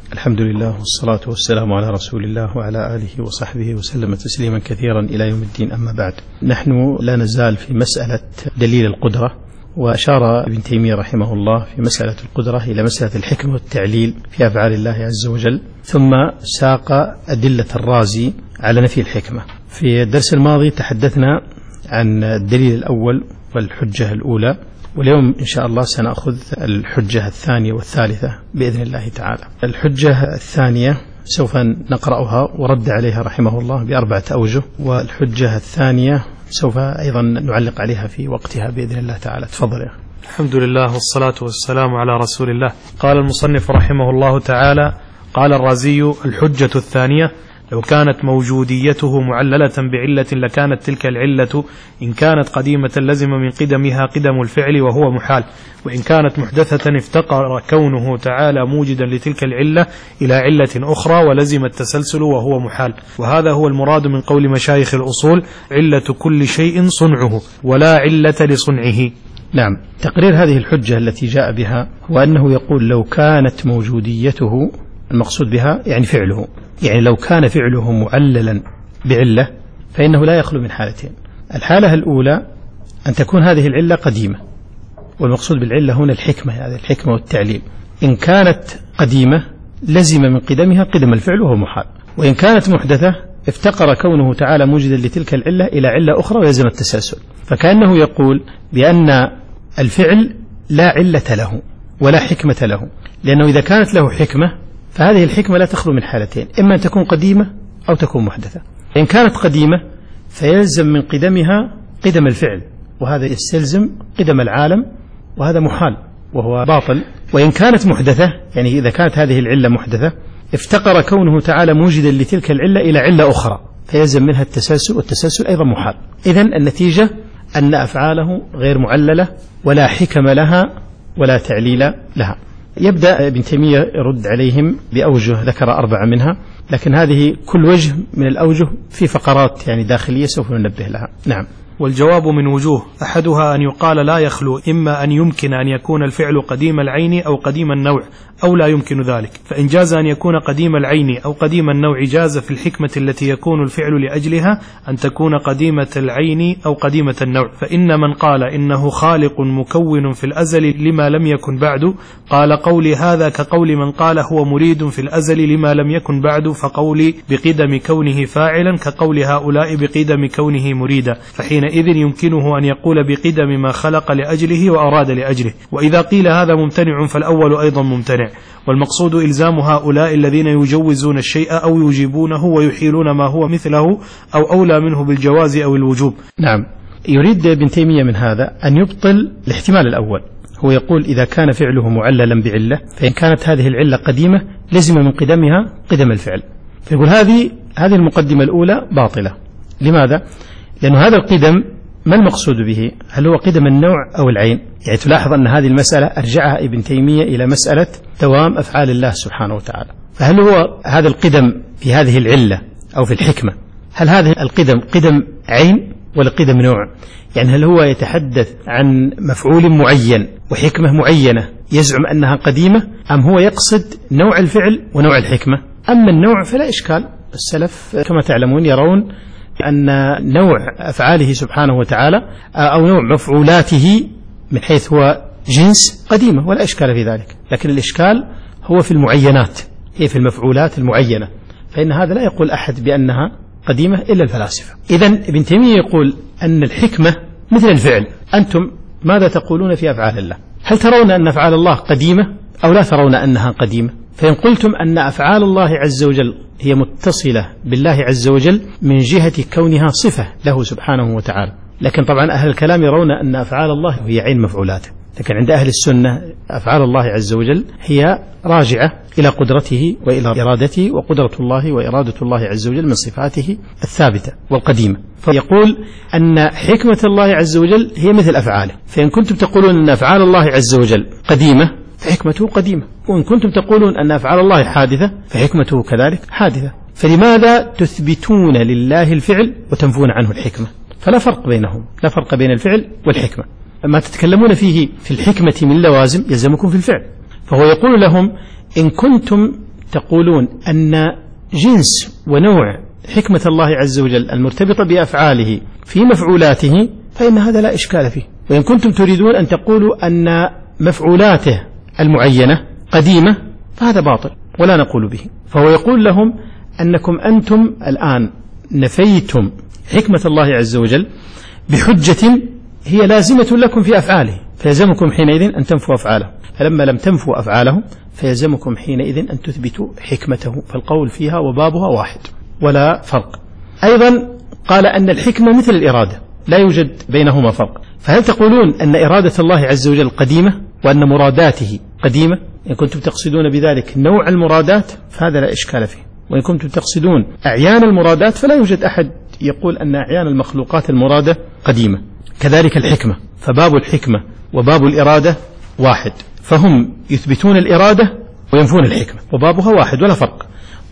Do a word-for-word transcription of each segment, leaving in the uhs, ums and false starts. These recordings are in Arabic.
الحمد لله والصلاة والسلام على رسول الله وعلى آله وصحبه وسلم تسليما كثيرا إلى يوم الدين. أما بعد، نحن لا نزال في مسألة دليل القدرة، وأشار ابن تيمية رحمه الله في مسألة القدرة إلى مسألة الحكمة والتعليل في أفعال الله عز وجل، ثم ساق أدلة الرازي على نفي الحكمة. في الدرس الماضي تحدثنا عن الدليل الأول والحجة الأولى، واليوم إن شاء الله سنأخذ الحجة الثانية والثالثة بإذن الله تعالى. الحجة الثانية سوف نقرأها ورد عليها رحمه الله بأربعة أوجه، والحجة الثانية سوف أيضا نعلق عليها في وقتها بإذن الله تعالى. تفضل يا أخي. الحمد لله والصلاة والسلام على رسول الله. قال المصنف رحمه الله تعالى: قال الرازي: الحجة الثانية: لو كانت موجوديته معللة بعلة لكانت تلك العلة إن كانت قديمة لزم من قدمها قدم الفعل وهو محال، وإن كانت محدثة افتقر كونه تعالى موجدا لتلك العلة إلى علة أخرى ولزم التسلسل وهو محال. وهذا هو المراد من قول مشايخ الأصول: علة كل شيء صنعه ولا علة لصنعه. نعم، تقرير هذه الحجة التي جاء بها هو أنه يقول لو كانت موجوديته، المقصود بها يعني فعله، يعني لو كان فعله معللا بعلة فإنه لا يخلو من حالتين. الحالة الأولى أن تكون هذه العلة قديمة، والمقصود بالعلة هنا الحكمة، هذه الحكمة والتعليل. إن كانت قديمة لزم من قدمها قدم الفعل وهو محال، وإن كانت محدثة افتقر كونه تعالى موجدا لتلك العلة إلى علة أخرى ويلزم التسلسل. فكأنه يقول بأن الفعل لا علة له ولا حكمة له، لأنه إذا كانت له حكمة فهذه الحكمة لا تخلو من حالتين: إما أن تكون قديمة أو تكون محدثة. إن كانت قديمة فيلزم من قدمها قدم الفعل، وهذا يستلزم قدم العالم، وهذا محال وهو باطل. وإن كانت محدثة، يعني إذا كانت هذه العلة محدثة افتقر كونه تعالى موجدا لتلك العلة إلى علة أخرى فيلزم منها التسلسل، والتسلسل أيضا محال. إذن النتيجة أن أفعاله غير معللة ولا حكم لها ولا تعليل لها. يبدأ ابن تيمية يرد عليهم بأوجه، ذكر أربعة منها، لكن هذه كل وجه من الأوجه في فقرات يعني داخلية سوف ننبه لها. نعم. والجواب من وجوه: أحدها أن يقال لا يخلو، إما أن يمكن أن يكون الفعل قديم العين أو قديم النوع، أو لا يمكن ذلك. فإن جاز أن يكون قديم العين أو قديم النوع جاز في الحكمة التي يكون الفعل لأجلها أن تكون قديمة العين أو قديمة النوع. فإن من قال إنه خالق مكون في الأزل لما لم يكن بعد قال قولي هذا كقول من قال هو مريد في الأزل لما لم يكن بعد، فقولي بقدم كونه فاعلا كقول هؤلاء بقدم كونه مريدا، فحينئذ يمكنه أن يقول بقدم ما خلق لأجله وأراد لأجله. وإذا قيل هذا ممتنع فالأول أيضا ممتنع، والمقصود إلزام هؤلاء الذين يجوزون الشيء أو يجيبونه ويحيلون ما هو مثله أو أولى منه بالجواز أو الوجوب. نعم، يريد ابن تيمية من هذا أن يبطل الاحتمال الأول. هو يقول إذا كان فعله معللا بعلة فإن كانت هذه العلة قديمة لزم من قدمها قدم الفعل. فيقول هذه هذه المقدمة الأولى باطلة. لماذا؟ لأن هذا القدم ما المقصود به؟ هل هو قدم النوع أو العين؟ يعني تلاحظ أن هذه المسألة أرجعها ابن تيمية إلى مسألة دوام أفعال الله سبحانه وتعالى. فهل هو هذا القدم في هذه العلة أو في الحكمة، هل هذه القدم قدم عين ولا قدم نوع؟ يعني هل هو يتحدث عن مفعول معين وحكمة معينة يزعم أنها قديمة، أم هو يقصد نوع الفعل ونوع الحكمة؟ أما النوع فلا إشكال، السلف كما تعلمون يرون أن نوع أفعاله سبحانه وتعالى أو نوع مفعولاته من حيث هو جنس قديمة ولا إشكال في ذلك، لكن الإشكال هو في المعينات، هي في المفعولات المعينة، فإن هذا لا يقول أحد بأنها قديمة إلا الفلاسفة. إذن ابن تيمية يقول أن الحكمة مثل الفعل. أنتم ماذا تقولون في أفعال الله؟ هل ترون أن أفعال الله قديمة أو لا ترون أنها قديمة؟ فإن قلتم أن أفعال الله عز وجل هي متصلة بالله عز وجل من جهة كونها صفة له سبحانه وتعالى، لكن طبعا أهل الكلام يرون أن أفعال الله هي عين مفعولاته، لكن عند أهل السنة أفعال الله عز وجل هي راجعة إلى قدرته وإلى إرادته، وقدرة الله وإرادة الله عز وجل من صفاته الثابتة والقديمة. فيقول أن حكمة الله عز وجل هي مثل أفعاله. فإن كنتم تقولون أن أفعال الله عز وجل قديمة فحكمته قديمة، وإن كنتم تقولون أن أفعال الله حادثة فحكمته كذلك حادثة. فلماذا تثبتون لله الفعل وتنفون عنه الحكمة؟ فلا فرق بينهم، لا فرق بين الفعل والحكمة. ما تتكلمون فيه في الحكمة من لوازم يلزمكم في الفعل. فهو يقول لهم إن كنتم تقولون أن جنس ونوع حكمة الله عز وجل المرتبطة بأفعاله في مفعولاته فإن هذا لا إشكال فيه. وإن كنتم تريدون أن تقولوا أن مفعولاته المعينة قديمة فهذا باطل ولا نقول به. فهو يقول لهم أنكم أنتم الآن نفيتم حكمة الله عز وجل بحجة هي لازمة لكم في أفعاله، فيلزمكم حينئذ أن تنفوا أفعاله. فلما لم تنفوا أفعاله فيلزمكم حينئذ أن تثبتوا حكمته، فالقول فيها وبابها واحد ولا فرق. أيضا قال أن الحكمة مثل الإرادة لا يوجد بينهما فرق. فهل تقولون أن إرادة الله عز وجل قديمة وأن مراداته قديمة؟ إن كنتم تقصدون بذلك نوع المرادات فهذا لا إشكال فيه، وإن كنتم تقصدون أعيان المرادات فلا يوجد أحد يقول أن أعيان المخلوقات المرادة قديمة. كذلك الحكمة، فباب الحكمة وباب الإرادة واحد، فهم يثبتون الإرادة وينفون الحكمة وبابها واحد ولا فرق.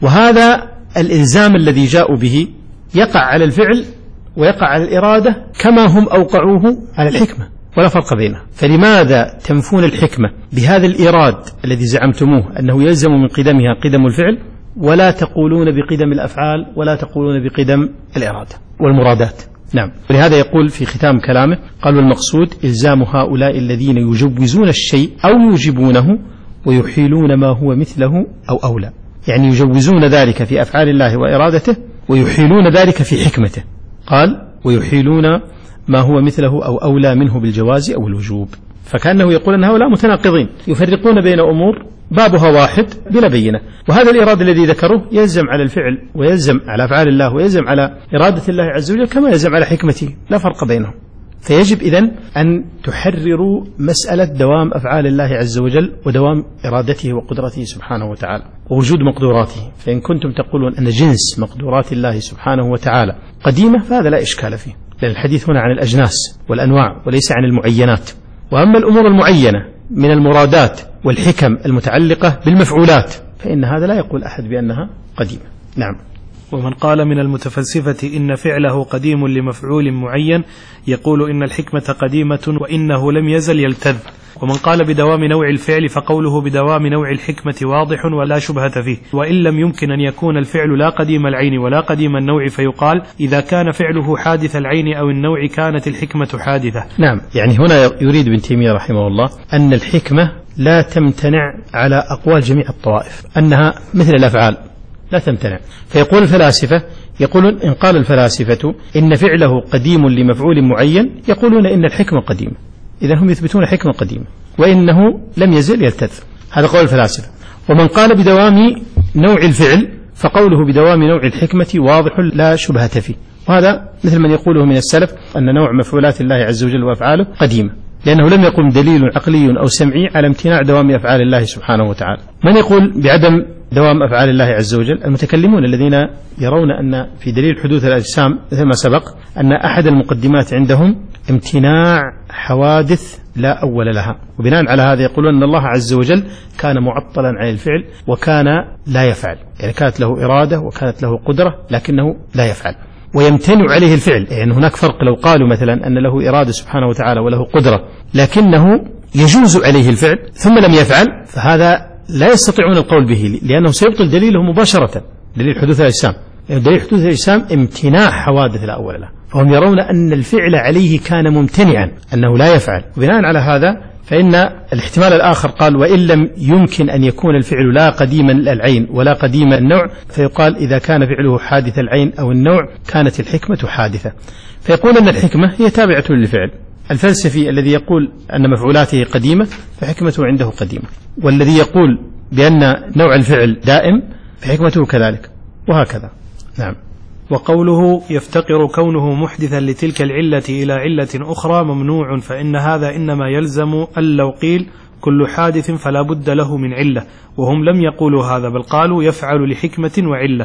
وهذا الإلزام الذي جاءوا به يقع على الفعل ويقع على الإرادة كما هم أوقعوه على الحكمة ولا فرق بينها. فلماذا تنفون الحكمة بهذا الإيراد الذي زعمتموه أنه يلزم من قدمها قدم الفعل، ولا تقولون بقدم الأفعال ولا تقولون بقدم الإرادة والمرادات؟ نعم. ولهذا يقول في ختام كلامه قال: والمقصود إلزام هؤلاء الذين يجوزون الشيء أو يوجبونه ويحيلون ما هو مثله أو أولى، يعني يجوزون ذلك في أفعال الله وإرادته ويحيلون ذلك في حكمته. قال: ويحيلون ما هو مثله أو أولى منه بالجواز أو الوجوب. فكأنه يقول أن هؤلاء متناقضين يفرقون بين أمور بابها واحد بلا بينة. وهذا الإرادة الذي ذكره يلزم على الفعل ويلزم على أفعال الله ويلزم على إرادة الله عز وجل كما يلزم على حكمته، لا فرق بينهم. فيجب إذن أن تحرروا مسألة دوام أفعال الله عز وجل ودوام إرادته وقدرته سبحانه وتعالى ووجود مقدوراته. فإن كنتم تقولون أن جنس مقدورات الله سبحانه وتعالى قديمة فهذا لا إشكال فيه، لأن الحديث هنا عن الأجناس والأنواع وليس عن المعينات. وأما الأمور المعينة من المرادات والحكم المتعلقة بالمفعولات فإن هذا لا يقول أحد بأنها قديمة. نعم. ومن قال من المتفلسفة إن فعله قديم لمفعول معين يقول إن الحكمة قديمة وإنه لم يزل يلتذ. ومن قال بدوام نوع الفعل فقوله بدوام نوع الحكمة واضح ولا شبهة فيه. وإن لم يمكن أن يكون الفعل لا قديم العين ولا قديم النوع فيقال إذا كان فعله حادث العين أو النوع كانت الحكمة حادثة. نعم. يعني هنا يريد ابن تيمية رحمه الله أن الحكمة لا تمتنع على أقوال جميع الطوائف، أنها مثل الأفعال لا تمتنع. فيقول الفلاسفة يقولون إن قال الفلاسفة إن فعله قديم لمفعول معين يقولون إن الحكمة قديمة، إذا هم يثبتون حكمة قديمة وإنه لم يزل يلتذ. هذا قول الفلاسفة. ومن قال بدوام نوع الفعل فقوله بدوام نوع الحكمة واضح لا شبهة فيه، وهذا مثل من يقوله من السلف أن نوع مفعولات الله عز وجل وأفعاله قديمة، لأنه لم يقم دليل عقلي أو سمعي على امتناع دوام أفعال الله سبحانه وتعالى. من يقول بعدم دوام أفعال الله عز وجل؟ المتكلمون الذين يرون أن في دليل حدوث الأجسام مثل ما سبق أن أحد المقدمات عندهم امتناع حوادث لا أول لها، وبناء على هذا يقولون أن الله عز وجل كان معطلا عن الفعل وكان لا يفعل، يعني كانت له إرادة وكانت له قدرة لكنه لا يفعل ويمتنع عليه الفعل. يعني هناك فرق لو قالوا مثلا أن له إرادة سبحانه وتعالى وله قدرة لكنه يجوز عليه الفعل ثم لم يفعل، فهذا لا يستطيعون القول به لأنه سيبطل دليله مباشرة، دليل حدوث الأجسام. يعني دليل حدوث الأجسام امتناع حوادث لا أول له، فهم يرون أن الفعل عليه كان ممتنعا أنه لا يفعل. وبناء على هذا فإن الاحتمال الآخر قال وإن لم يمكن أن يكون الفعل لا قديما العين ولا قديم النوع فيقال إذا كان فعله حادث العين أو النوع كانت الحكمة حادثة. فيقول أن الحكمة هي تابعة للفعل. الفلسفي الذي يقول أن مفعولاته قديمة فحكمته عنده قديمة، والذي يقول بأن نوع الفعل دائم فحكمته كذلك، وهكذا. نعم. وقوله يفتقر كونه محدثا لتلك العلة إلى علة أخرى ممنوع، فإن هذا إنما يلزم أن لو قيل كل حادث فلا بد له من علة، وهم لم يقولوا هذا بل قالوا يفعل لحكمة وعلة.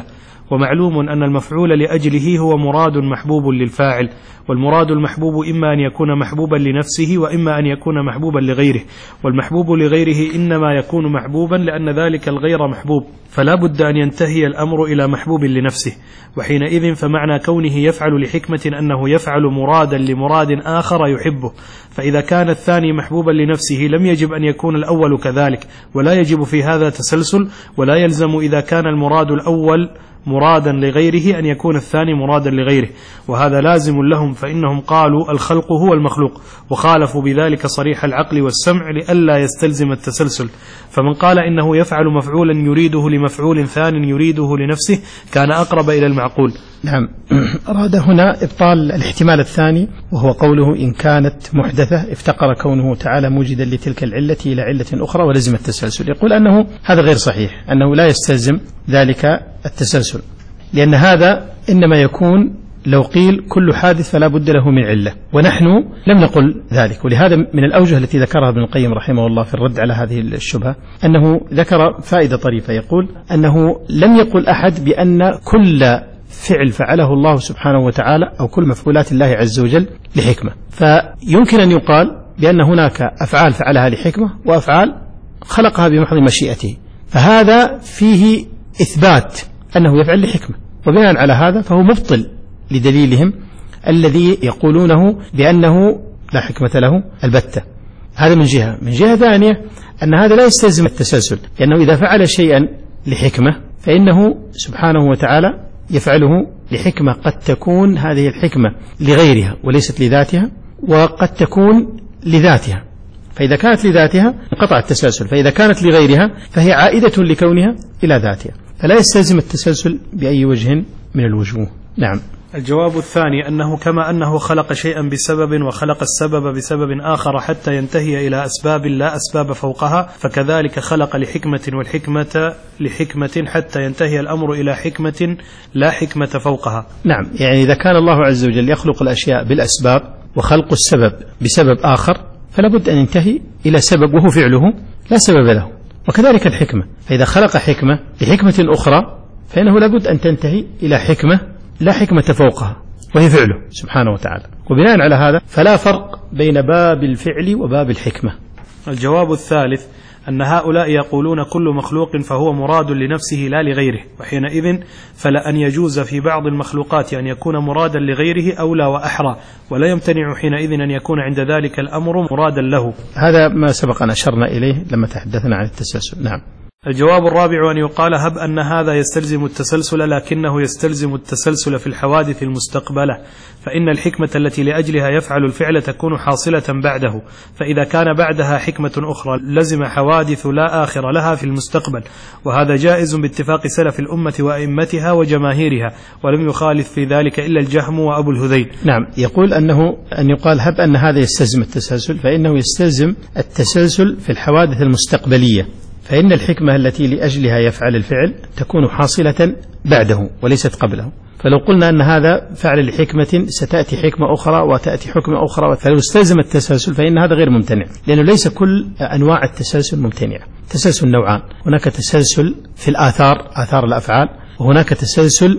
ومعلوم أن المفعول لأجله هو مراد محبوب للفاعل، والمراد المحبوب إما أن يكون محبوبا لنفسه وإما أن يكون محبوبا لغيره، والمحبوب لغيره إنما يكون محبوبا لأن ذلك الغير محبوب، فلا بد أن ينتهي الأمر إلى محبوب لنفسه، وحينئذ فمعنى كونه يفعل لحكمة أنه يفعل مرادا لمراد آخر يحبه، فإذا كان الثاني محبوبا لنفسه لم يجب أن يكون الأول كذلك، ولا يجب في هذا تسلسل، ولا يلزم إذا كان المراد الأول مرادا لغيره أن يكون الثاني مرادا لغيره، وهذا لازم لهم، فإنهم قالوا الخلق هو المخلوق، وخالفوا بذلك صريح العقل والسمع لئلا يستلزم التسلسل، فمن قال إنه يفعل مفعولا يريده لمفعول ثان يريده لنفسه كان أقرب إلى المعقول. نعم، أراد هنا إبطال الاحتمال الثاني، وهو قوله إن كانت محدثة افتقر كونه تعالى موجدا لتلك العلة إلى علة أخرى ولزم التسلسل. يقول أنه هذا غير صحيح، أنه لا يستلزم ذلك التسلسل، لأن هذا إنما يكون لو قيل كل حادث فلا بد له من علة، ونحن لم نقل ذلك. ولهذا من الأوجه التي ذكرها ابن القيم رحمه الله في الرد على هذه الشبهة أنه ذكر فائدة طريفة، يقول أنه لم يقل أحد بأن كل فعل فعله الله سبحانه وتعالى أو كل مفعولات الله عز وجل لحكمة، فيمكن أن يقال بأن هناك أفعال فعلها لحكمة وأفعال خلقها بمحض مشيئته، فهذا فيه إثبات أنه يفعل لحكمة، وبناء على هذا فهو مبطل لدليلهم الذي يقولونه بأنه لا حكمة له البتة. هذا من جهة. من جهة ثانية أن هذا لا يستلزم التسلسل، لأنه إذا فعل شيئا لحكمة فإنه سبحانه وتعالى يفعله لحكمة قد تكون هذه الحكمة لغيرها وليست لذاتها، وقد تكون لذاتها، فإذا كانت لذاتها انقطع التسلسل، فإذا كانت لغيرها فهي عائدة لكونها إلى ذاتها، فلا يستلزم التسلسل بأي وجه من الوجوه. نعم. الجواب الثاني أنه كما أنه خلق شيئا بسبب وخلق السبب بسبب آخر حتى ينتهي إلى أسباب لا أسباب فوقها، فكذلك خلق لحكمة والحكمة لحكمة حتى ينتهي الأمر إلى حكمة لا حكمة فوقها. نعم، يعني إذا كان الله عز وجل يخلق الأشياء بالأسباب وخلق السبب بسبب آخر فلا بد أن ينتهي إلى سبب وهو فعله لا سبب له، وكذلك الحكمة، فإذا خلق حكمة لحكمة أخرى فإنه لا بد أن تنتهي إلى حكمة لا حكمة فوقها وهي فعله سبحانه وتعالى، وبناء على هذا فلا فرق بين باب الفعل وباب الحكمة. الجواب الثالث أن هؤلاء يقولون كل مخلوق فهو مراد لنفسه لا لغيره، وحينئذ فلا أن يجوز في بعض المخلوقات أن يكون مرادا لغيره أولى وأحرى، ولا يمتنع حينئذ أن يكون عند ذلك الأمر مرادا له. هذا ما سبق أن أشرنا إليه لما تحدثنا عن التسلسل. نعم. الجواب الرابع أن يقال هب أن هذا يستلزم التسلسل لكنه يستلزم التسلسل في الحوادث المستقبلة، فإن الحكمة التي لأجلها يفعل الفعل تكون حاصلة بعده، فإذا كان بعدها حكمة أخرى لزم حوادث لا آخر لها في المستقبل، وهذا جائز باتفاق سلف الأمة وأئمتها وجماهيرها، ولم يخالف في ذلك إلا الجهم وأبو الهذيل. نعم، يقول أنه أن يقال هب أن هذا يستلزم التسلسل، فإنه يستلزم التسلسل في الحوادث المستقبلية، فإن الحكمة التي لأجلها يفعل الفعل تكون حاصلة بعده وليست قبله، فلو قلنا أن هذا فعل لحكمة ستأتي حكمة أخرى وتأتي حكمة أخرى، فلو استلزم التسلسل فإن هذا غير ممتنع، لأنه ليس كل أنواع التسلسل ممتنعة. تسلسل نوعان، هناك تسلسل في الآثار آثار الأفعال، وهناك تسلسل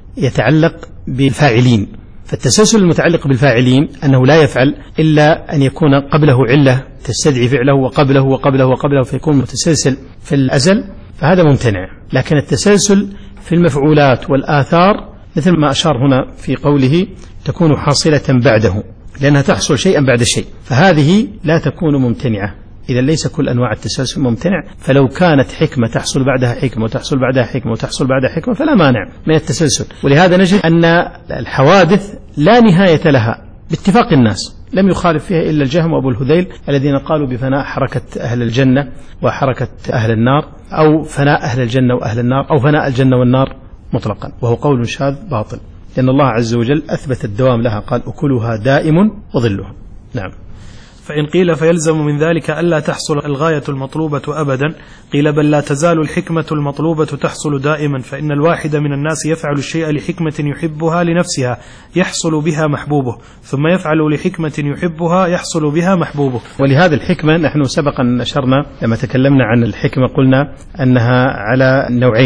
يتعلق بالفاعلين. فالتسلسل المتعلق بالفاعلين أنه لا يفعل إلا أن يكون قبله علة تستدعي فعله وقبله وقبله وقبله فيكون متسلسل في الأزل، فهذا ممتنع. لكن التسلسل في المفعولات والآثار مثل ما أشار هنا في قوله تكون حاصلة بعده، لأنها تحصل شيئا بعد شيء، فهذه لا تكون ممتنعة. إذا ليس كل أنواع التسلسل ممتنع، فلو كانت حكمة تحصل بعدها حكمة وتحصل بعدها حكمة وتحصل بعدها حكمة فلا مانع من التسلسل. ولهذا نجد أن الحوادث لا نهاية لها باتفاق الناس، لم يخالف فيها إلا الجهم وأبو الهذيل الذين قالوا بفناء حركة أهل الجنة وحركة أهل النار، أو فناء أهل الجنة وأهل النار، أو فناء الجنة والنار مطلقا، وهو قول شاذ باطل، لأن الله عز وجل أثبت الدوام لها، قال أكلها دائم وظلها. نعم. فإن قيل فيلزم من ذلك ألا تحصل الغاية المطلوبة أبدا، قيل بل لا تزال الحكمة المطلوبة تحصل دائما، فإن الواحد من الناس يفعل الشيء لحكمة يحبها لنفسها يحصل بها محبوبه، ثم يفعل لحكمة يحبها يحصل بها محبوبه. ولهذا الحكمة نحن سبقا نشرنا لما تكلمنا عن الحكمة قلنا أنها على نوعين،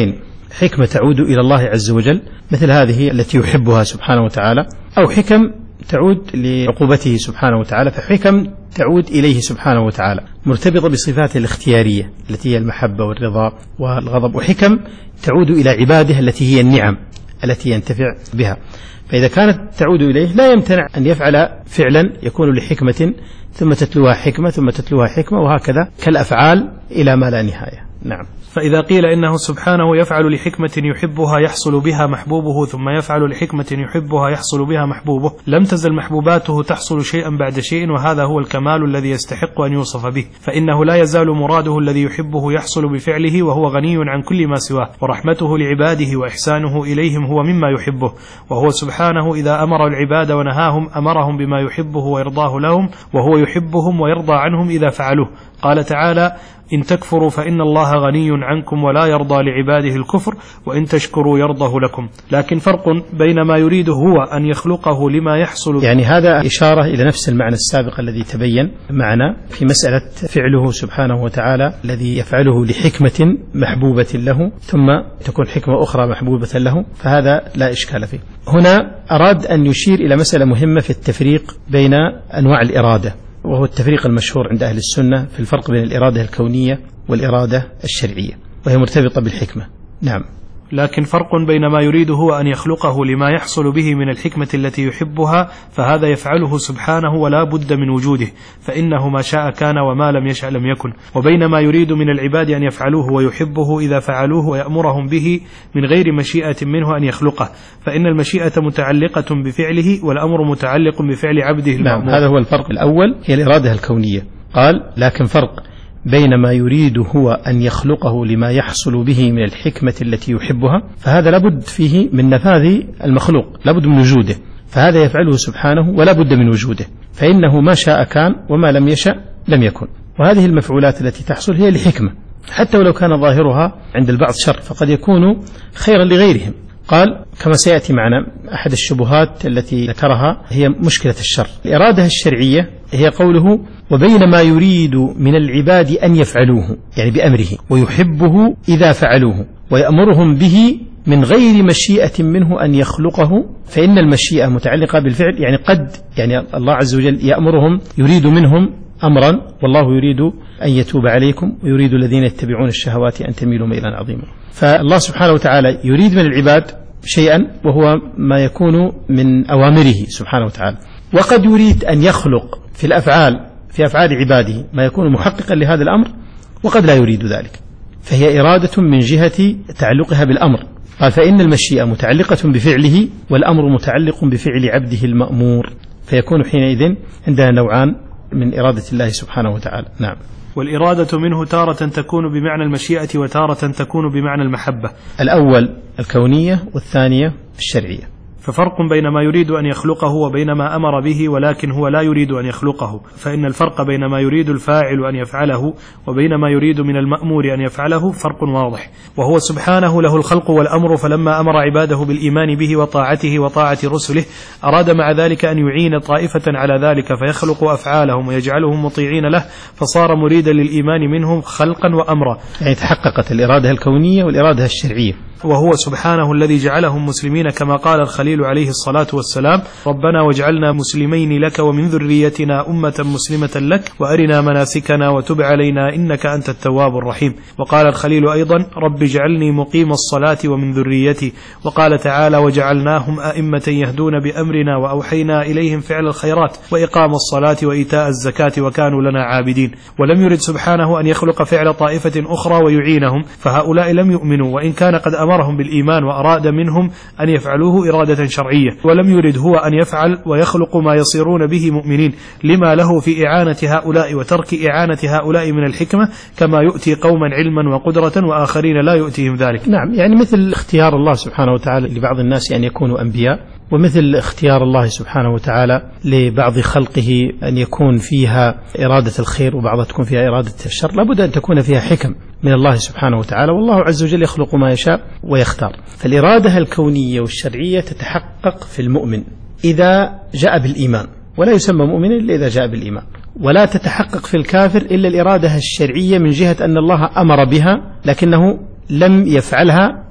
حكمة تعود إلى الله عز وجل مثل هذه التي يحبها سبحانه وتعالى، أو حكم تعود لعقوبته سبحانه وتعالى، فحكم تعود إليه سبحانه وتعالى مرتبطة بصفاته الاختيارية التي هي المحبة والرضا والغضب، وحكم تعود إلى عباده التي هي النعم التي ينتفع بها. فإذا كانت تعود إليه لا يمتنع أن يفعل فعلا يكون لحكمة ثم تتلوها حكمة ثم تتلوها حكمة، وهكذا كالأفعال إلى ما لا نهاية. نعم. فإذا قيل إنه سبحانه يفعل لحكمة يحبها يحصل بها محبوبه ثم يفعل لحكمة يحبها يحصل بها محبوبه، لم تزل محبوباته تحصل شيئا بعد شيء، وهذا هو الكمال الذي يستحق أن يوصف به، فإنه لا يزال مراده الذي يحبه يحصل بفعله وهو غني عن كل ما سواه، ورحمته لعباده وإحسانه إليهم هو مما يحبه، وهو سبحانه إذا أمر العباد ونهاهم أمرهم بما يحبه ويرضاه لهم، وهو يحبهم ويرضى عنهم إذا فعلوه. قال تعالى: إن تكفروا فإن الله غني عنكم ولا يرضى لعباده الكفر وإن تشكروا يرضه لكم. لكن فرق بين ما يريده هو أن يخلقه لما يحصل، يعني هذا إشارة إلى نفس المعنى السابق الذي تبين معنا في مسألة فعله سبحانه وتعالى الذي يفعله لحكمة محبوبة له ثم تكون حكمة أخرى محبوبة له، فهذا لا إشكال فيه. هنا أراد أن يشير إلى مسألة مهمة في التفريق بين أنواع الإرادة، وهو التفريق المشهور عند أهل السنة في الفرق بين الإرادة الكونية والإرادة الشرعية، وهي مرتبطة بالحكمة. نعم. لكن فرق بين ما يريد هو أن يخلقه لما يحصل به من الحكمة التي يحبها، فهذا يفعله سبحانه ولا بد من وجوده، فإنه ما شاء كان وما لم يشأ لم يكن، وبين ما يريد من العباد أن يفعلوه ويحبه إذا فعلوه ويأمرهم به من غير مشيئة منه أن يخلقه، فإن المشيئة متعلقة بفعله والأمر متعلق بفعل عبده المأمور. نعم، هذا هو الفرق الأول، هي الإرادة الكونية. قال: لكن فرق بين ما يريد هو أن يخلقه لما يحصل به من الحكمة التي يحبها، فهذا لابد فيه من نفاذ المخلوق، لابد من وجوده، فهذا يفعله سبحانه ولا بد من وجوده، فإنه ما شاء كان وما لم يشأ لم يكن. وهذه المفعولات التي تحصل هي لحكمة، حتى ولو كان ظاهرها عند البعض شر فقد يكون خيرا لغيرهم. قال كما سيأتي معنا أحد الشبهات التي ذكرها هي مشكلة الشر. الإرادة الشرعية هي قوله: وبين ما يريد من العباد أن يفعلوه، يعني بأمره، ويحبه إذا فعلوه، ويأمرهم به من غير مشيئة منه أن يخلقه، فإن المشيئة متعلقة بالفعل، يعني قد يعني الله عز وجل يأمرهم، يريد منهم أمرا، والله يريد أن يتوب عليكم ويريد الذين يتبعون الشهوات أن تميلوا ميلا عظيما. فالله سبحانه وتعالى يريد من العباد شيئا وهو ما يكون من أوامره سبحانه وتعالى، وقد يريد أن يخلق في الأفعال في أفعال عباده ما يكون محققا لهذا الأمر، وقد لا يريد ذلك، فهي إرادة من جهة تعلقها بالأمر. قال: فإن المشيئة متعلقة بفعله والأمر متعلق بفعل عبده المأمور، فيكون حينئذ عندنا نوعان من إرادة الله سبحانه وتعالى. نعم. والإرادة منه تارة تكون بمعنى المشيئة وتارة تكون بمعنى المحبة، الأول الكونية والثانية الشرعية. ففرق بين ما يريد أن يخلقه وبين ما أمر به ولكن هو لا يريد أن يخلقه، فإن الفرق بين ما يريد الفاعل أن يفعله وبين ما يريد من المأمور أن يفعله فرق واضح، وهو سبحانه له الخلق والأمر، فلما أمر عباده بالإيمان به وطاعته وطاعة رسله أراد مع ذلك أن يعين طائفة على ذلك فيخلق أفعالهم ويجعلهم مطيعين له، فصار مريدا للإيمان منهم خلقا وأمرا، يعني تحققت الإرادة الكونية والإرادة الشرعية. وهو سبحانه الذي جعلهم مسلمين كما قال الخليل عليه الصلاة والسلام: ربنا واجعلنا مسلمين لك ومن ذريتنا أمة مسلمة لك وأرنا مناسكنا وتب علينا إنك أنت التواب الرحيم. وقال الخليل أيضا: رب اجعلني مقيم الصلاة ومن ذريتي. وقال تعالى: وجعلناهم أئمة يهدون بأمرنا وأوحينا إليهم فعل الخيرات وإقام الصلاة وإيتاء الزكاة وكانوا لنا عابدين. ولم يرد سبحانه أن يخلق فعل طائفة أخرى ويعينهم، فهؤلاء لم يؤمنوا وإن كان قد أمرهم بالإيمان وأراد منهم أن يفعلوه إرادة شرعية، ولم يرد هو أن يفعل ويخلق ما يصيرون به مؤمنين، لما له في إعانة هؤلاء وترك إعانة هؤلاء من الحكمة، كما يؤتي قوما علما وقدرة وآخرين لا يؤتيهم ذلك. نعم، يعني مثل اختيار الله سبحانه وتعالى لبعض الناس أن يكونوا أنبياء، ومثل اختيار الله سبحانه وتعالى لبعض خلقه أن يكون فيها إرادة الخير وبعضها تكون فيها إرادة الشر، لابد أن تكون فيها حكم من الله سبحانه وتعالى، والله عز وجل يخلق ما يشاء ويختار. فالإرادة الكونية والشرعية تتحقق في المؤمن إذا جاء بالإيمان، ولا يسمى مؤمنا إلا إذا جاء بالإيمان، ولا تتحقق في الكافر إلا الإرادة الشرعية من جهة أن الله أمر بها لكنه لم يفعلها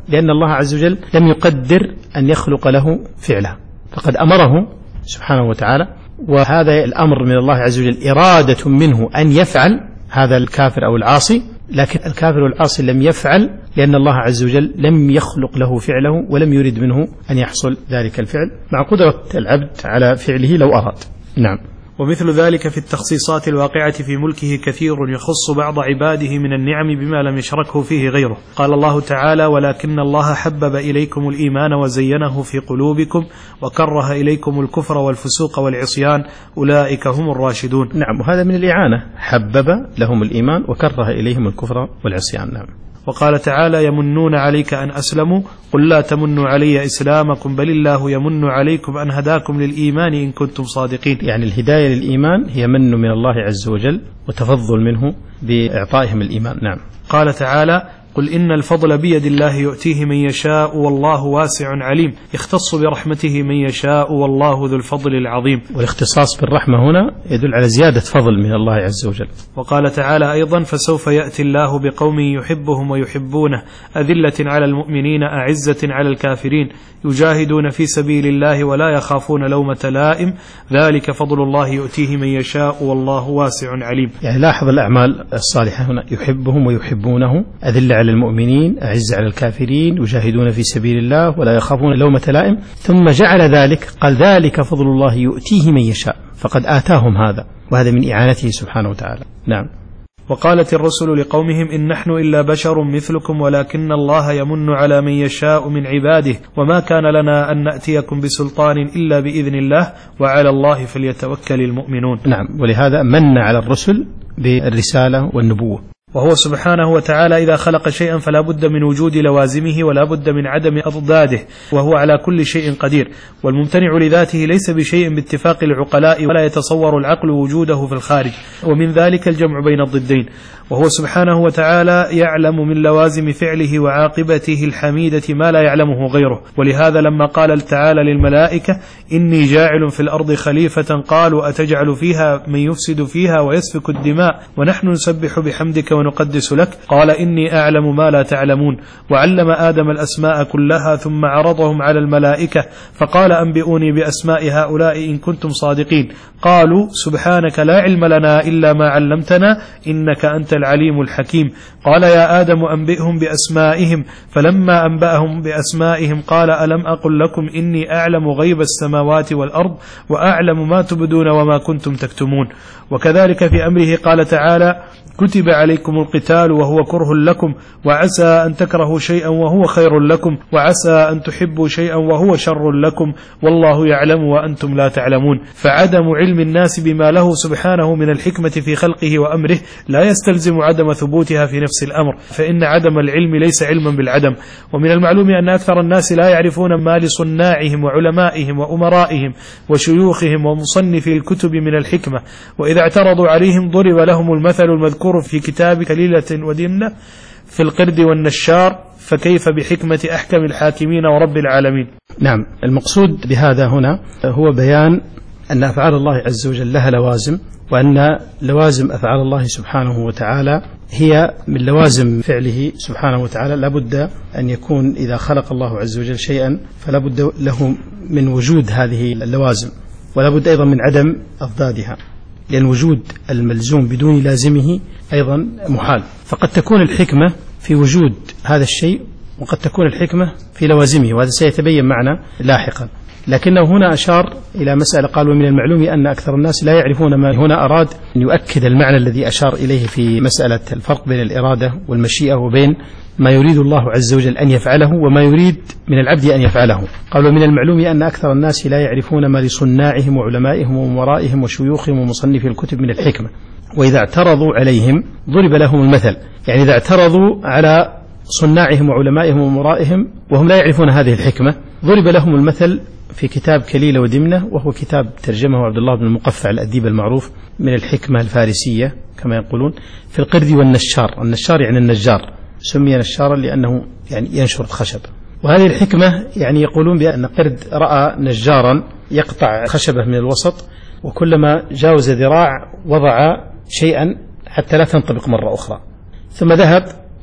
لأن الله عز وجل لم يقدر أن يخلق له فعلها، فقد أمره سبحانه وتعالى، وهذا الأمر من الله عز وجل إرادة منه أن يفعل هذا الكافر أو العاصي، لكن الكافر والعاصي لم يفعل لأن الله عز وجل لم يخلق له فعله ولم يرد منه أن يحصل ذلك الفعل، مع قدرة العبد على فعله لو أراد. نعم. ومثل ذلك في التخصيصات الواقعة في ملكه كثير يخص بعض عباده من النعم بما لم يشركه فيه غيره. قال الله تعالى: ولكن الله حبب إليكم الإيمان وزينه في قلوبكم وكره إليكم الكفر والفسوق والعصيان أولئك هم الراشدون. نعم، وهذا من الإعانة، حبب لهم الإيمان وكره إليهم الكفر والعصيان. نعم. وقال تعالى: يمنون عليك أن أسلموا قل لا تمنوا علي إسلامكم بل الله يمن عليكم أن هداكم للإيمان إن كنتم صادقين. يعني الهداية للإيمان هي من من الله عز وجل وتفضل منه بإعطائهم الإيمان. نعم. قال تعالى: قل إن الفضل بيد الله يؤتيه من يشاء والله واسع عليم يختص برحمته من يشاء والله ذو الفضل العظيم. والاختصاص بالرحمة هنا يدل على زيادة فضل من الله عز وجل. وقال تعالى أيضا: فسوف يأتي الله بقوم يحبهم ويحبونه أذلة على المؤمنين أعزة على الكافرين يجاهدون في سبيل الله ولا يخافون لومة لائم ذلك فضل الله يؤتيه من يشاء والله واسع عليم. يعني لاحظ الأعمال الصالحة هنا: يحبهم ويحبونه أذلة على المؤمنين أعز على الكافرين يجاهدون في سبيل الله ولا يخافون لومة لائم، ثم جعل ذلك قال: ذلك فضل الله يؤتيه من يشاء، فقد آتاهم هذا، وهذا من إعانته سبحانه وتعالى. نعم. وقالت الرسل لقومهم: إن نحن إلا بشر مثلكم ولكن الله يمن على من يشاء من عباده وما كان لنا أن نأتيكم بسلطان إلا بإذن الله وعلى الله فليتوكل المؤمنون. نعم، ولهذا من على الرسل بالرسالة والنبوة. وهو سبحانه وتعالى إذا خلق شيئا فلا بد من وجود لوازمه ولا بد من عدم أضداده، وهو على كل شيء قدير، والممتنع لذاته ليس بشيء باتفاق العقلاء ولا يتصور العقل وجوده في الخارج، ومن ذلك الجمع بين الضدين. وهو سبحانه وتعالى يعلم من لوازم فعله وعاقبته الحميدة ما لا يعلمه غيره، ولهذا لما قال تعالى للملائكة: إني جاعل في الأرض خليفة قالوا أتجعل فيها من يفسد فيها ويسفك الدماء ونحن نسبح بحمدك ونقدس لك قال إني أعلم ما لا تعلمون. وعلم آدم الأسماء كلها ثم عرضهم على الملائكة فقال: أنبئوني بأسماء هؤلاء إن كنتم صادقين. قالوا: سبحانك لا علم لنا إلا ما علمتنا إنك أنت العليم الحكيم. قال: يا آدم أنبئهم بأسمائهم، فلما أنبأهم بأسمائهم قال: ألم أقل لكم إني أعلم غيب السماوات والأرض وأعلم ما تبدون وما كنتم تكتمون. وكذلك في أمره قال تعالى: كتب عليكم القتال وهو كره لكم وعسى أن تكرهوا شيئا وهو خير لكم وعسى أن تحبوا شيئا وهو شر لكم والله يعلم وأنتم لا تعلمون. فعدم علم الناس بما له سبحانه من الحكمة في خلقه وأمره لا يستلزم عدم ثبوتها في نفس الأمر، فإن عدم العلم ليس علما بالعدم. ومن المعلوم أن أكثر الناس لا يعرفون ما لصناعهم وعلمائهم وأمرائهم وشيوخهم ومصنفي الكتب من الحكمة، وإذا اعترضوا عليهم ضرب لهم المثل المذكور في كتاب كليلة ودمنة في القرد والنشار، فكيف بحكمة أحكم الحاكمين ورب العالمين. نعم، المقصود بهذا هنا هو بيان أن أفعال الله عز وجل لها لوازم، وأن لوازم أفعال الله سبحانه وتعالى هي من لوازم فعله سبحانه وتعالى. لابد أن يكون إذا خلق الله عز وجل شيئا فلا بد له من وجود هذه اللوازم، ولا بد أيضا من عدم أضدادها، لأن وجود الملزوم بدون لازمه أيضا محال. فقد تكون الحكمة في وجود هذا الشيء وقد تكون الحكمة في لوازمه، وهذا سيتبين معنا لاحقا. لكنه هنا أشار إلى مسألة قال: ومن المعلوم أن أكثر الناس لا يعرفون ما. هنا أراد أن يؤكد المعنى الذي أشار إليه في مسألة الفرق بين الإرادة والمشيئة وبين ما يريد الله عز وجل أن يفعله وما يريد من العبد أن يفعله. قال: ومن المعلوم أن أكثر الناس لا يعرفون ما لصناعهم وعلمائهم وأمرائهم وشيوخهم ومصنفي الكتب من الحكمة، وإذا اعترضوا عليهم ضرب لهم المثل. يعني إذا اعترضوا على صناعهم وعلمائهم وأمرائهم وهم لا يعرفون هذه الحكمة ضرب لهم المثل في كتاب كليلة ودمنة، وهو كتاب ترجمه عبد الله بن المقفع الأديب المعروف من الحكمة الفارسية كما يقولون، في القرد والنشار. النشار يعني النجار، سمي نشارا لأنه يعني ينشر الخشب. وهذه الحكمة يعني يقولون بأن قرد رأى نجارا يقطع خشبة من الوسط، وكلما جاوز ذراع وضع شيئا حتى لا تنطبق مرة أخرى، ثم ذهب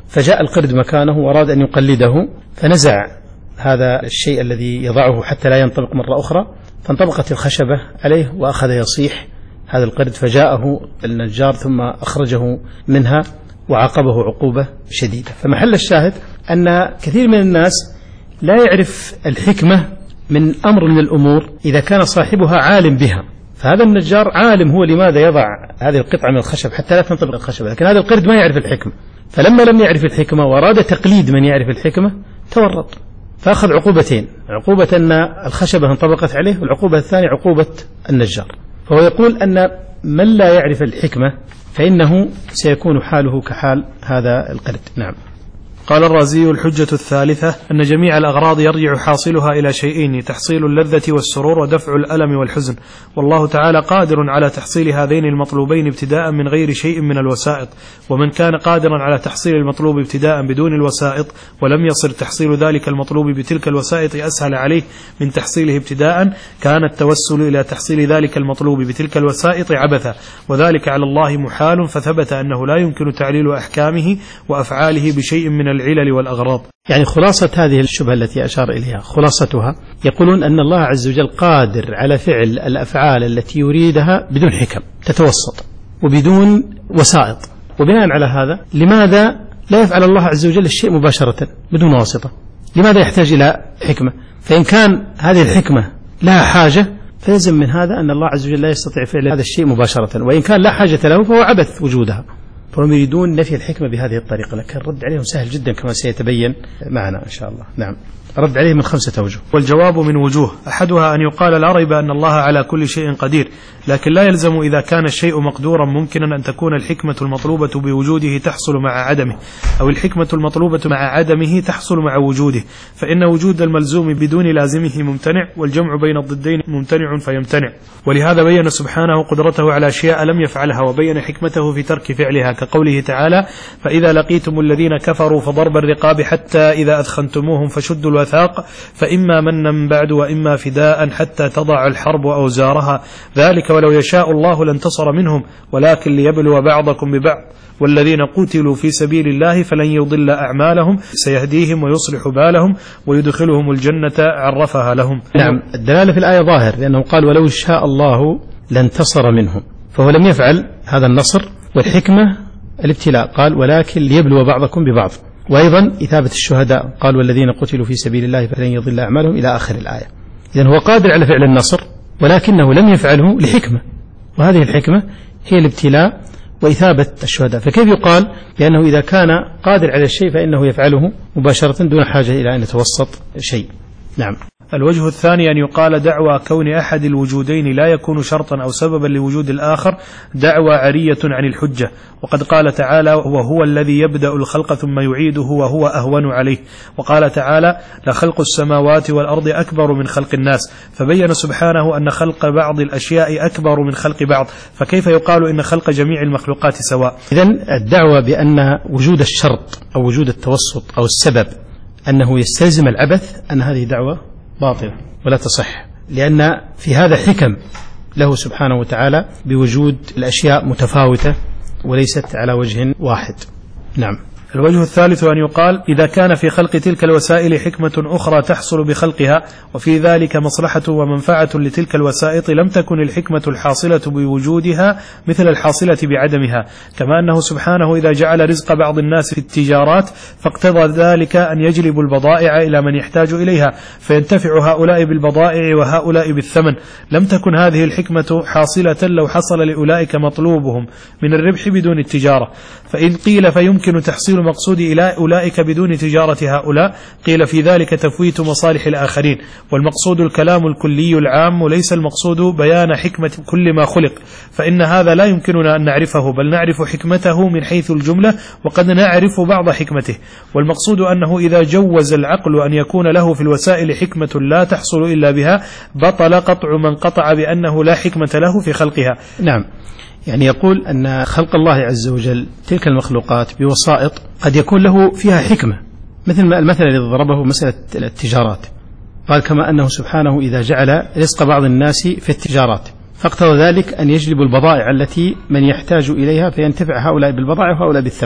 فجاء القرد مكانه وأراد أن يقلده، فنزع هذا الشيء الذي يضعه حتى لا ينطبق مرة أخرى، فانطبقت الخشبة عليه وأخذ يصيح هذا القرد، فجاءه النجار ثم أخرجه منها وعاقبه عقوبة شديدة. فمحل الشاهد أن كثير من الناس لا يعرف الحكمة من أمر من الأمور إذا كان صاحبها عالم بها. فهذا النجار عالم هو لماذا يضع هذه القطعة من الخشب حتى لا تنطبق الخشبة، لكن هذا القرد ما يعرف الحكمة، فلما لم يعرف الحكمة وأراد تقليد من يعرف الحكمة تورط، فأخذ عقوبتين: عقوبة أن الخشبة انطبقت عليه، والعقوبة الثانية عقوبة النجار. فهو يقول أن من لا يعرف الحكمة فإنه سيكون حاله كحال هذا القرد. نعم. قال الرازي: الحجة الثالثة أن جميع الأغراض يرجع حاصلها إلى شيئين: تحصيل اللذة والسرور ودفع الألم والحزن، والله تعالى قادر على تحصيل هذين المطلوبين ابتداء من غير شيء من الوسائط. ومن كان قادرا على تحصيل المطلوب ابتداء بدون الوسائط ولم يصر تحصيل ذلك المطلوب بتلك الوسائط أسهل عليه من تحصيله ابتداء، كان التوسل إلى تحصيل ذلك المطلوب بتلك الوسائط عبثا، وذلك على الله محال، فثبت أنه لا يمكن تعليل أحكامه وأفعاله بشيء من العلل والأغراض. يعني خلاصة هذه الشبهة التي أشار إليها، خلاصتها يقولون أن الله عز وجل قادر على فعل الأفعال التي يريدها بدون حكم تتوسط وبدون وسائط، وبناء على هذا لماذا لا يفعل الله عز وجل الشيء مباشرة بدون واسطة؟ لماذا يحتاج إلى حكمة؟ فإن كان هذه الحكمة لها حاجة فيلزم من هذا أن الله عز وجل لا يستطيع فعل هذا الشيء مباشرة، وإن كان لا حاجة له فهو عبث وجودها. فهم يريدون نفي الحكمة بهذه الطريقة، لكن الرد عليهم سهل جدا كما سيتبين معنا إن شاء الله. نعم. رد عليه من خمسة أوجه. والجواب من وجوه: أحدها أن يقال لا ريب أن الله على كل شيء قدير، لكن لا يلزم إذا كان الشيء مقدورا ممكنا أن تكون الحكمة المطلوبة بوجوده تحصل مع عدمه، أو الحكمة المطلوبة مع عدمه تحصل مع وجوده، فإن وجود الملزوم بدون لازمه ممتنع، والجمع بين الضدين ممتنع فيمتنع. ولهذا بين سبحانه قدرته على أشياء لم يفعلها، وبين حكمته في ترك فعلها، كقوله تعالى: فإذا لقيتم الذين كفروا فضرب الرقاب حتى إذا أثخنتموهم فشدوا الوثاق فإما منا بعد وإما فداء حتى تضع الحرب أوزارها، ذلك ولو يشاء الله لانتصر منهم ولكن ليبلو بعضكم ببعض، والذين قتلوا في سبيل الله فلن يضل أعمالهم سيهديهم ويصلح بالهم ويدخلهم الجنة عرفها لهم. نعم. الدلالة في الآية ظاهر، لأنه قال ولو شاء الله لانتصر منهم، فهو لم يفعل هذا النصر، والحكمة الابتلاء، قال ولكن ليبلو بعضكم ببعض. وأيضا إثابة الشهداء، قال والذين قتلوا في سبيل الله فلن يضل أعمالهم إلى آخر الآية. إذن هو قادر على فعل النصر، ولكنه لم يفعله لحكمة، وهذه الحكمة هي الابتلاء وإثابة الشهداء. فكيف يقال بأنه إذا كان قادر على الشيء فإنه يفعله مباشرة دون حاجة إلى أن يتوسط شيء؟ نعم. الوجه الثاني أن يقال دعوى كون أحد الوجودين لا يكون شرطا أو سببا لوجود الآخر دعوى عرية عن الحجة، وقد قال تعالى: وهو الذي يبدأ الخلق ثم يعيده وهو أهون عليه، وقال تعالى: لخلق السماوات والأرض أكبر من خلق الناس، فبين سبحانه أن خلق بعض الأشياء أكبر من خلق بعض، فكيف يقال إن خلق جميع المخلوقات سواء؟ إذن الدعوة بأن وجود الشرط أو وجود التوسط أو السبب أنه يستلزم العبث، أن هذه دعوة باطلة ولا تصح، لأن في هذا حكم له سبحانه وتعالى بوجود الأشياء متفاوتة وليست على وجه واحد. نعم. الوجه الثالث أن يقال إذا كان في خلق تلك الوسائل حكمة أخرى تحصل بخلقها وفي ذلك مصلحة ومنفعة لتلك الوسائط لم تكن الحكمة الحاصلة بوجودها مثل الحاصلة بعدمها، كما أنه سبحانه إذا جعل رزق بعض الناس في التجارات فاقتضى ذلك أن يجلب البضائع إلى من يحتاج إليها فينتفع هؤلاء بالبضائع وهؤلاء بالثمن، لم تكن هذه الحكمة حاصلة لو حصل لأولئك مطلوبهم من الربح بدون التجارة. فإن قيل فيمكن تحصيل المقصود إلى أولئك بدون تجارة هؤلاء، قيل في ذلك تفويت مصالح الآخرين، والمقصود الكلام الكلي العام وليس المقصود بيان حكمة كل ما خلق، فإن هذا لا يمكننا أن نعرفه، بل نعرف حكمته من حيث الجملة وقد نعرف بعض حكمته. والمقصود أنه إذا جوز العقل أن يكون له في الوسائل حكمة لا تحصل إلا بها بطل قطع من قطع بأنه لا حكمة له في خلقها. نعم. يعني يقول أن خلق الله عز وجل تلك المخلوقات بوسائط قد يكون له فيها حكمة، مثل المثل الذي ضربه مسألة التجارات، قال كما أنه سبحانه إذا جعل رزق بعض الناس في التجارات فاقتضى ذلك أن يجلب البضائع التي من يحتاج إليها فينتفع هؤلاء بالبضائع وهؤلاء بالثمن،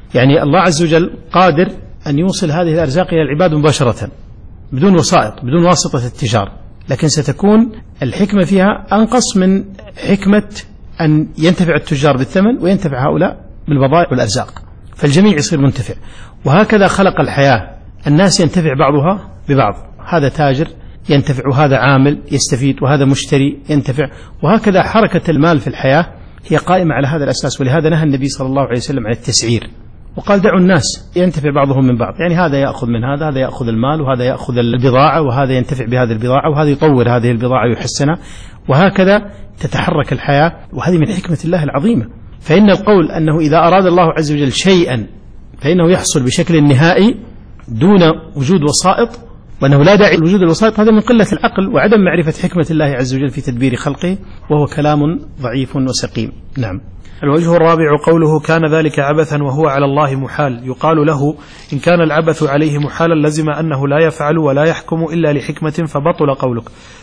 يعني الله عز وجل قادر أن يوصل هذه الأرزاق إلى العباد مباشرة بدون وسائط، بدون واسطة التجار، لكن ستكون الحكمة فيها أنقص من حكمة أن ينتفع التجار بالثمن وينتفع هؤلاء بالبضائع والأرزاق، فالجميع يصير منتفع. وهكذا خلق الحياة، الناس ينتفع بعضها ببعض، هذا تاجر ينتفع وهذا عامل يستفيد وهذا مشتري ينتفع، وهكذا حركة المال في الحياة هي قائمة على هذا الأساس. ولهذا نهى النبي صلى الله عليه وسلم عن التسعير، وقال دعوا الناس ينتفع بعضهم من بعض، يعني هذا يأخذ من هذا، هذا يأخذ المال وهذا يأخذ البضاعة وهذا ينتفع بهذه البضاعة وهذا يطور هذه البضاعة ويحسنها، وهكذا تتحرك الحياة. وهذه من حكمة الله العظيمة. فإن القول أنه إذا أراد الله عز وجل شيئا فإنه يحصل بشكل نهائي دون وجود وسائط، وأنه لا داعي لوجود الوسائط، هذا من قلة العقل وعدم معرفة حكمة الله عز وجل في تدبير خلقه، وهو كلام ضعيف وسقيم. نعم. الوجه الرابع قوله كان ذلك عبثا وهو على الله محال. يقال له إن كان العبث عليه محالا لزم أنه لا يفعل ولا يحكم إلا لحكمة فبطل قولك،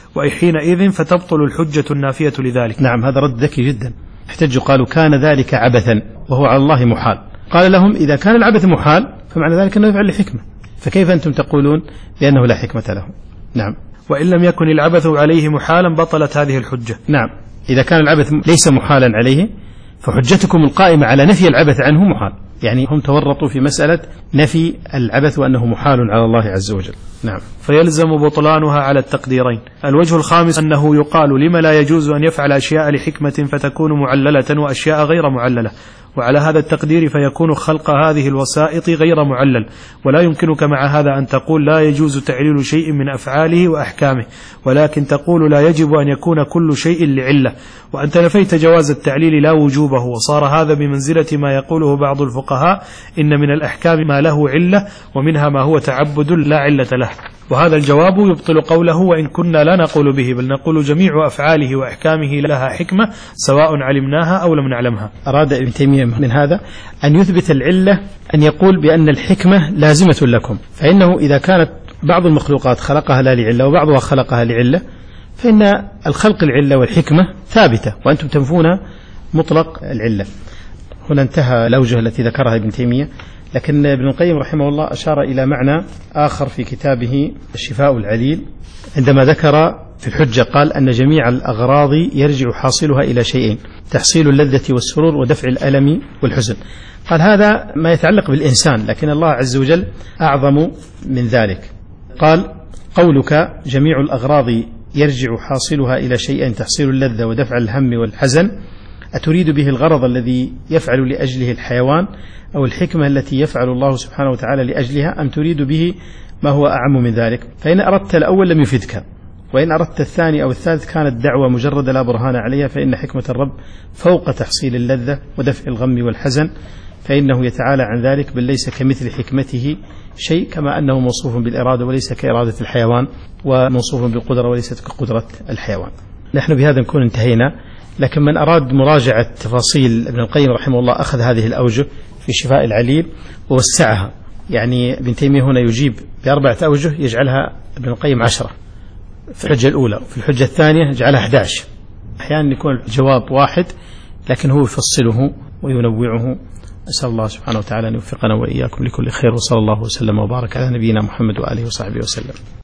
وحينئذ فتبطل الحجة النافية لذلك. نعم، هذا رد ذكي جدا. احتجوا قالوا كان ذلك عبثا وهو على الله محال، قال لهم إذا كان العبث محال فمعنى ذلك أنه يفعل لحكمة، فكيف أنتم تقولون بأنه لا حكمة له؟ نعم. وإن لم يكن العبث عليه محالا بطلت هذه الحجة. نعم، إذا كان العبث ليس محالا عليه فحجتكم القائمة على نفي العبث عنه محال، يعني هم تورطوا في مسألة نفي العبث وأنه محال على الله عز وجل. نعم. فيلزم بطلانها على التقديرين. الوجه الخامس أنه يقال لما لا يجوز أن يفعل أشياء لحكمة فتكون معللة وأشياء غير معللة، وعلى هذا التقدير فيكون خلق هذه الوسائط غير معلل. ولا يمكنك مع هذا أن تقول لا يجوز تعليل شيء من أفعاله وأحكامه، ولكن تقول لا يجب أن يكون كل شيء لعلة، وأنت نفيت جواز التعليل لا وجوبه. وصار هذا بمنزلة ما يقوله بعض الفقهاء إن من الأحكام ما له علة ومنها ما هو تعبد لا علة له، وهذا الجواب يبطل قوله وإن كنا لا نقول به، بل نقول جميع أفعاله وأحكامه لها حكمة سواء علمناها أو لم نعلمها. أراد ابن تيمية من هذا أن يثبت العلة، أن يقول بأن الحكمة لازمة لكم، فإنه إذا كانت بعض المخلوقات خلقها لا لعلة وبعضها خلقها لعلة فإن الخلق العلة والحكمة ثابتة، وأنتم تنفون مطلق العلة. هنا انتهى الأوجه التي ذكرها ابن تيمية، لكن ابن القيم رحمه الله أشار إلى معنى آخر في كتابه الشفاء العليل عندما ذكر في الحجة، قال أن جميع الأغراض يرجع حاصلها إلى شيئين: تحصيل اللذة والسرور ودفع الألم والحزن. قال هذا ما يتعلق بالإنسان، لكن الله عز وجل أعظم من ذلك. قال قولك جميع الأغراض يرجع حاصلها إلى شيئين: تحصيل اللذة ودفع الهم والحزن، أتريد به الغرض الذي يفعل لأجله الحيوان أو الحكمة التي يفعل الله سبحانه وتعالى لأجلها، أم تريد به ما هو أعم من ذلك؟ فإن أردت الأول لم يفدك، وإن أردت الثاني أو الثالث كانت دعوة مجردة لا برهان عليها، فإن حكمة الرب فوق تحصيل اللذة ودفع الغم والحزن، فإنه يتعالى عن ذلك، بل ليس كمثل حكمته شيء، كما أنه موصوف بالإرادة وليس كإرادة الحيوان، وموصوف بالقدرة وليست كقدرة الحيوان. نحن بهذا نكون انتهينا، لكن من أراد مراجعة تفاصيل ابن القيم رحمه الله أخذ هذه الأوجه في شفاء العليل ووسعها. يعني ابن تيمية هنا يجيب بأربعة أوجه يجعلها ابن القيم عشرة في الحجة الأولى، وفي الحجة الثانية يجعلها أحد عشر. أحيانا يكون الجواب واحد لكن هو يفصله وينوعه. أسأل الله سبحانه وتعالى أن يوفقنا وإياكم لكل خير، وصلى الله وسلم وبارك على نبينا محمد وآله وصحبه وسلم.